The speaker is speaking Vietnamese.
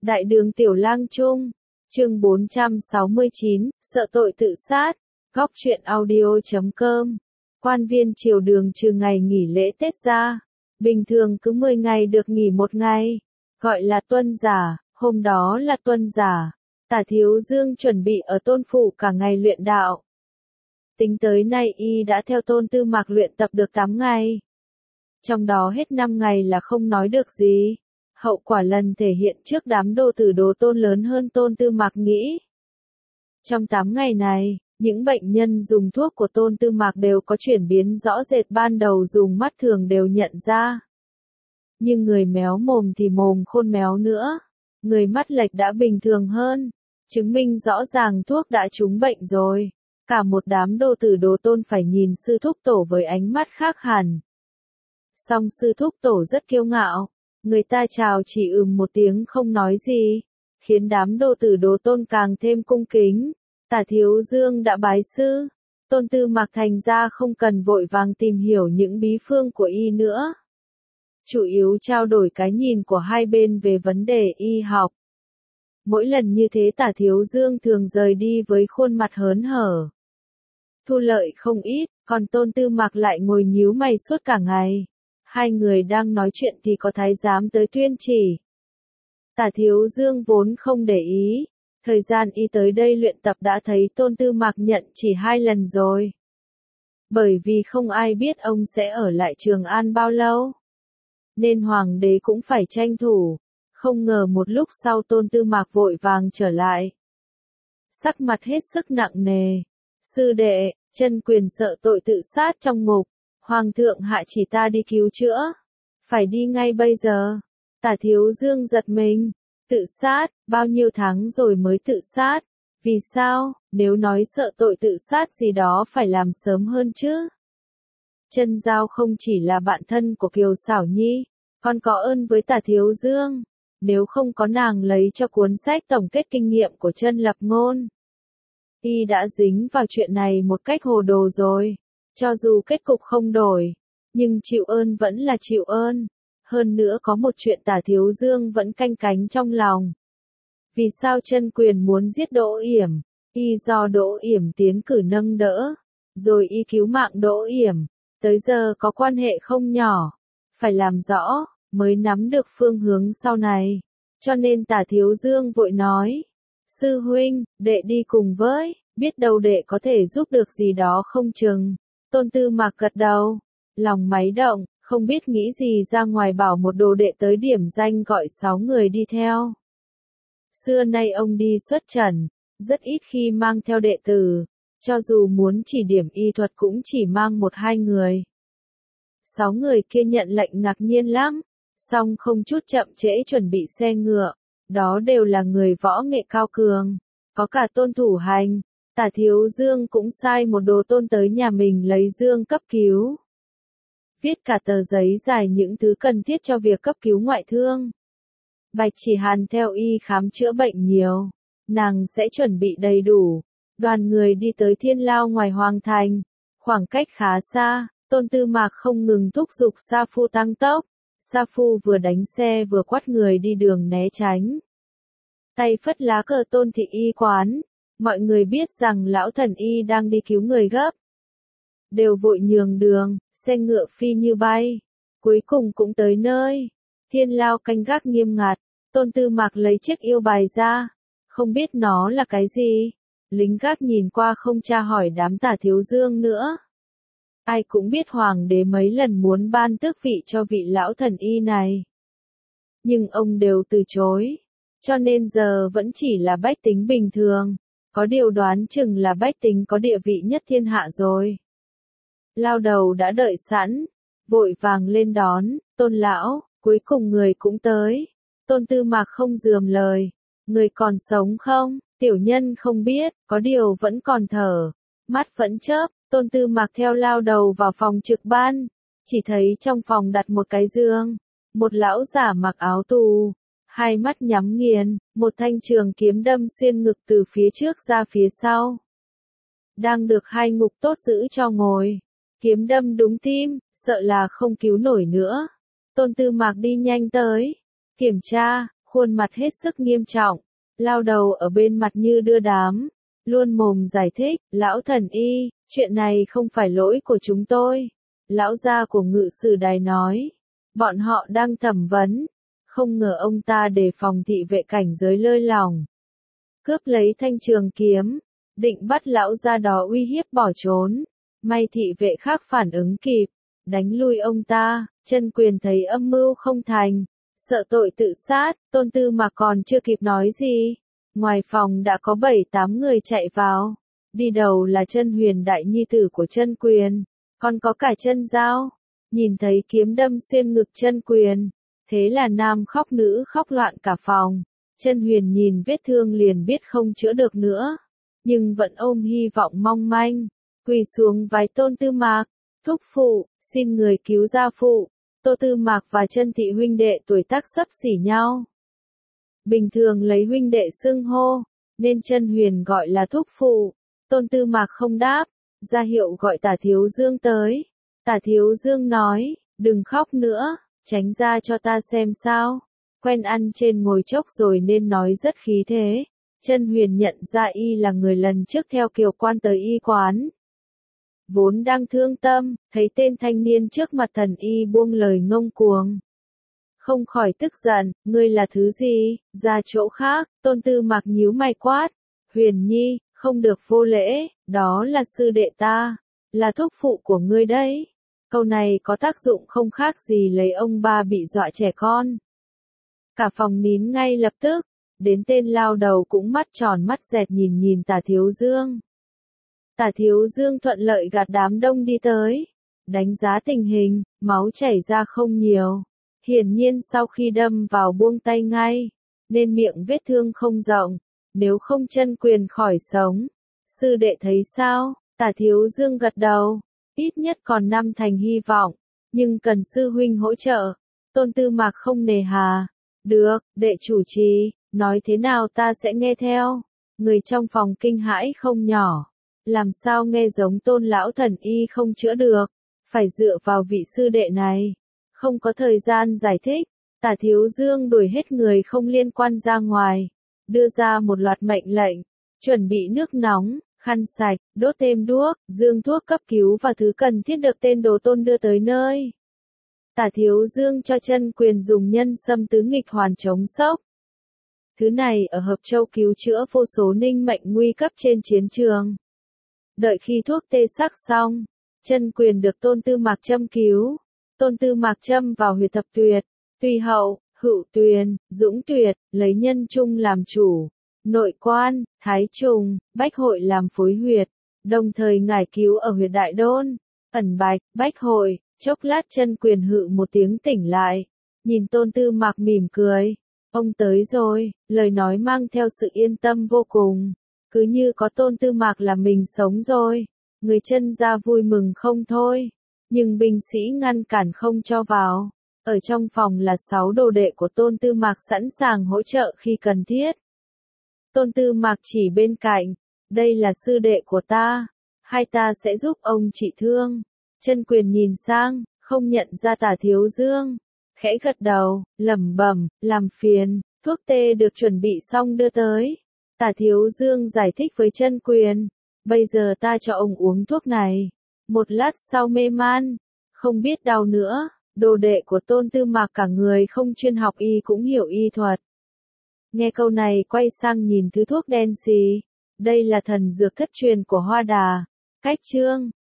Đại đường Tiểu Lang Trung, chương 469, sợ tội tự sát, góc truyện audio.com. Quan viên triều đường trừ ngày nghỉ lễ Tết ra, bình thường cứ 10 ngày được nghỉ một ngày, gọi là tuân giả, hôm đó là tuân giả. Tả Thiếu Dương chuẩn bị ở Tôn Phủ cả ngày luyện đạo. Tính tới nay y đã theo Tôn Tư Mạc luyện tập được 8 ngày. Trong đó hết 5 ngày là không nói được gì. Hậu quả lần thể hiện trước đám đồ tử đồ Tôn lớn hơn Tôn Tư Mạc nghĩ. Trong 8 ngày này, những bệnh nhân dùng thuốc của Tôn Tư Mạc đều có chuyển biến rõ rệt, ban đầu dùng mắt thường đều nhận ra. Nhưng người méo mồm thì mồm khôn méo nữa. Người mắt lệch đã bình thường hơn, chứng minh rõ ràng thuốc đã trúng bệnh rồi. Cả một đám đồ tử đồ Tôn phải nhìn sư thúc tổ với ánh mắt khác hẳn. Song sư thúc tổ rất kiêu ngạo, người ta chào chỉ một tiếng không nói gì, khiến đám đồ tử đồ Tôn càng thêm cung kính. Tả Thiếu Dương đã bái sư, Tôn Tư Mạc thành ra không cần vội vàng tìm hiểu những bí phương của y nữa. Chủ yếu trao đổi cái nhìn của hai bên về vấn đề y học. Mỗi lần như thế Tả Thiếu Dương thường rời đi với khuôn mặt hớn hở. Thu lợi không ít, còn Tôn Tư Mạc lại ngồi nhíu mày suốt cả ngày. Hai người đang nói chuyện thì có thái giám tới tuyên chỉ. Tả Thiếu Dương vốn không để ý, thời gian y tới đây luyện tập đã thấy Tôn Tư Mạc nhận chỉ 2 lần rồi. Bởi vì không ai biết ông sẽ ở lại Trường An bao lâu, nên hoàng đế cũng phải tranh thủ. Không ngờ một lúc sau Tôn Tư Mạc vội vàng trở lại. Sắc mặt hết sức nặng nề. Sư đệ, Chân Quyền sợ tội tự sát trong ngục. Hoàng thượng hạ chỉ ta đi cứu chữa. Phải đi ngay bây giờ. Tả Thiếu Dương giật mình. Tự sát, bao nhiêu tháng rồi mới tự sát. Vì sao, nếu nói sợ tội tự sát gì đó phải làm sớm hơn chứ. Chân Giao không chỉ là bạn thân của Kiều Xảo Nhi, còn có ơn với Tả Thiếu Dương. Nếu không có nàng lấy cho cuốn sách tổng kết kinh nghiệm của Chân Lập Ngôn, y đã dính vào chuyện này một cách hồ đồ rồi. Cho dù kết cục không đổi, nhưng chịu ơn vẫn là chịu ơn. Hơn nữa có một chuyện Tả Thiếu Dương vẫn canh cánh trong lòng. Vì sao Chân Quyền muốn giết Đỗ Yểm? Y do Đỗ Yểm tiến cử nâng đỡ, rồi y cứu mạng Đỗ Yểm, tới giờ có quan hệ không nhỏ. Phải làm rõ, mới nắm được phương hướng sau này. Cho nên Tả Thiếu Dương vội nói, sư huynh, đệ đi cùng với, biết đâu đệ có thể giúp được gì đó không chừng. Tôn Tư Mạc gật đầu, lòng máy động, không biết nghĩ gì ra ngoài bảo một đồ đệ tới điểm danh gọi 6 người đi theo. Xưa nay ông đi xuất trần, rất ít khi mang theo đệ tử, cho dù muốn chỉ điểm y thuật cũng chỉ mang 1-2 người. 6 người kia nhận lệnh ngạc nhiên lắm, song không chút chậm trễ chuẩn bị xe ngựa, đó đều là người võ nghệ cao cường, có cả Tôn Thủ Hành. Tả Thiếu Dương cũng sai một đồ Tôn tới nhà mình lấy dương cấp cứu. Viết cả tờ giấy dài những thứ cần thiết cho việc cấp cứu ngoại thương. Bạch Chỉ Hàn theo y khám chữa bệnh nhiều, nàng sẽ chuẩn bị đầy đủ. Đoàn người đi tới Thiên Lao ngoài hoàng thành, khoảng cách khá xa, Tôn Tư Mạc không ngừng thúc giục Sa Phu tăng tốc. Sa Phu vừa đánh xe vừa quát người đi đường né tránh. Tay phất lá cờ Tôn thị y quán, mọi người biết rằng lão thần y đang đi cứu người gấp. Đều vội nhường đường, xe ngựa phi như bay. Cuối cùng cũng tới nơi. Thiên Lao canh gác nghiêm ngặt, Tôn Tư Mạc lấy chiếc yêu bài ra. Không biết nó là cái gì. Lính gác nhìn qua không tra hỏi đám Tả Thiếu Dương nữa. Ai cũng biết hoàng đế mấy lần muốn ban tước vị cho vị lão thần y này, nhưng ông đều từ chối. Cho nên giờ vẫn chỉ là bách tính bình thường. Có điều đoán chừng là bách tính có địa vị nhất thiên hạ rồi. Lao đầu đã đợi sẵn, vội vàng lên đón, Tôn lão, cuối cùng người cũng tới. Tôn Tư Mạc không rườm lời, người còn sống không? Tiểu nhân không biết, có điều vẫn còn thở, mắt vẫn chớp. Tôn Tư Mạc theo lao đầu vào phòng trực ban, chỉ thấy trong phòng đặt một cái giường, một lão giả mặc áo tù, hai mắt nhắm nghiền, một thanh trường kiếm đâm xuyên ngực từ phía trước ra phía sau. Đang được hai ngục tốt giữ cho ngồi, kiếm đâm đúng tim, sợ là không cứu nổi nữa. Tôn Tư Mạc đi nhanh tới, kiểm tra, khuôn mặt hết sức nghiêm trọng, lao đầu ở bên mặt như đưa đám, luôn mồm giải thích, lão thần y, chuyện này không phải lỗi của chúng tôi. Lão gia của ngự sử đài nói, bọn họ đang thẩm vấn, không ngờ ông ta đề phòng thị vệ cảnh giới lơi lỏng. Cướp lấy thanh trường kiếm, định bắt lão gia đó uy hiếp bỏ trốn. May thị vệ khác phản ứng kịp, đánh lui ông ta, Chân Quyền thấy âm mưu không thành, sợ tội tự sát, Tôn Tư Mạc còn chưa kịp nói gì. Ngoài phòng đã có 7-8 người chạy vào, đi đầu là Chân Huyền đại nhi tử của Chân Quyền, còn có cả Chân Giao, nhìn thấy kiếm đâm xuyên ngực Chân Quyền, thế là nam khóc nữ khóc loạn cả phòng. Chân Huyền nhìn vết thương liền biết không chữa được nữa, nhưng vẫn ôm hy vọng mong manh, quỳ xuống vái Tôn Tư Mạc, thúc phụ, xin người cứu gia phụ. Tô Tư Mạc và Chân thị huynh đệ tuổi tác xấp xỉ nhau, bình thường lấy huynh đệ xưng hô, nên Chân Huyền gọi là thúc phụ. Tôn Tư Mạc không đáp, ra hiệu gọi Tả Thiếu Dương tới. Tả Thiếu Dương nói, đừng khóc nữa, tránh ra cho ta xem sao. Quen ăn trên ngồi chốc rồi nên nói rất khí thế. Chân Huyền nhận ra y là người lần trước theo Kiều Quan tới y quán. Vốn đang thương tâm, thấy tên thanh niên trước mặt thần y buông lời ngông cuồng. Không khỏi tức giận, ngươi là thứ gì, ra chỗ khác. Tôn Tư Mạc nhíu mày quát, Huyền Nhi, không được vô lễ, đó là sư đệ ta, là thúc phụ của ngươi đấy. Câu này có tác dụng không khác gì lấy ông ba bị dọa trẻ con. Cả phòng nín ngay lập tức, đến tên lao đầu cũng mắt tròn mắt dẹt nhìn Tả Thiếu Dương. Tả Thiếu Dương thuận lợi gạt đám đông đi tới, đánh giá tình hình, máu chảy ra không nhiều. Hiển nhiên sau khi đâm vào buông tay ngay, nên miệng vết thương không rộng, nếu không Chân Quyền khỏi sống. Sư đệ thấy sao? Tả Thiếu Dương gật đầu, ít nhất còn 5 thành hy vọng, nhưng cần sư huynh hỗ trợ. Tôn Tư Mạc không nề hà, được, đệ chủ trì, nói thế nào ta sẽ nghe theo. Người trong phòng kinh hãi không nhỏ, làm sao nghe giống Tôn lão thần y không chữa được, phải dựa vào vị sư đệ này. Không có thời gian giải thích, Tả Thiếu Dương đuổi hết người không liên quan ra ngoài, đưa ra một loạt mệnh lệnh, chuẩn bị nước nóng, khăn sạch, đốt thêm đuốc, dương thuốc cấp cứu và thứ cần thiết được tên đồ Tôn đưa tới nơi. Tả Thiếu Dương cho Chân Quyền dùng nhân sâm tứ nghịch hoàn chống sốc. Thứ này ở Hợp Châu cứu chữa vô số ninh mệnh nguy cấp trên chiến trường. Đợi khi thuốc tê sắc xong, Chân Quyền được Tôn Tư Mạc châm cứu. Tôn Tư Mạc châm vào huyệt Thập Tuyệt, Tùy Hậu, Hữu Tuyền, Dũng Tuyệt, lấy nhân trung làm chủ, nội quan, Thái Trùng, Bách Hội làm phối huyệt, đồng thời ngải cứu ở huyệt Đại Đôn, Ẩn Bạch, Bách Hội. Chốc lát Chân Quyền hự một tiếng tỉnh lại, nhìn Tôn Tư Mạc mỉm cười, ông tới rồi, lời nói mang theo sự yên tâm vô cùng, cứ như có Tôn Tư Mạc là mình sống rồi. Người Chân gia vui mừng không thôi, nhưng binh sĩ ngăn cản không cho vào. Ở trong phòng là 6 đồ đệ của Tôn Tư Mạc sẵn sàng hỗ trợ khi cần thiết. Tôn Tư Mạc chỉ bên cạnh, đây là sư đệ của ta, hai ta sẽ giúp ông trị thương. Chân Quyền nhìn sang, không nhận ra Tả Thiếu Dương, khẽ gật đầu, lẩm bẩm, làm phiền. Thuốc tê được chuẩn bị xong đưa tới. Tả Thiếu Dương giải thích với Chân Quyền, bây giờ ta cho ông uống thuốc này, một lát sau mê man, không biết đau nữa. Đồ đệ của Tôn Tư Mạc cả người không chuyên học y cũng hiểu y thuật. Nghe câu này quay sang nhìn thứ thuốc đen xì, đây là thần dược thất truyền của Hoa Đà. Cách chương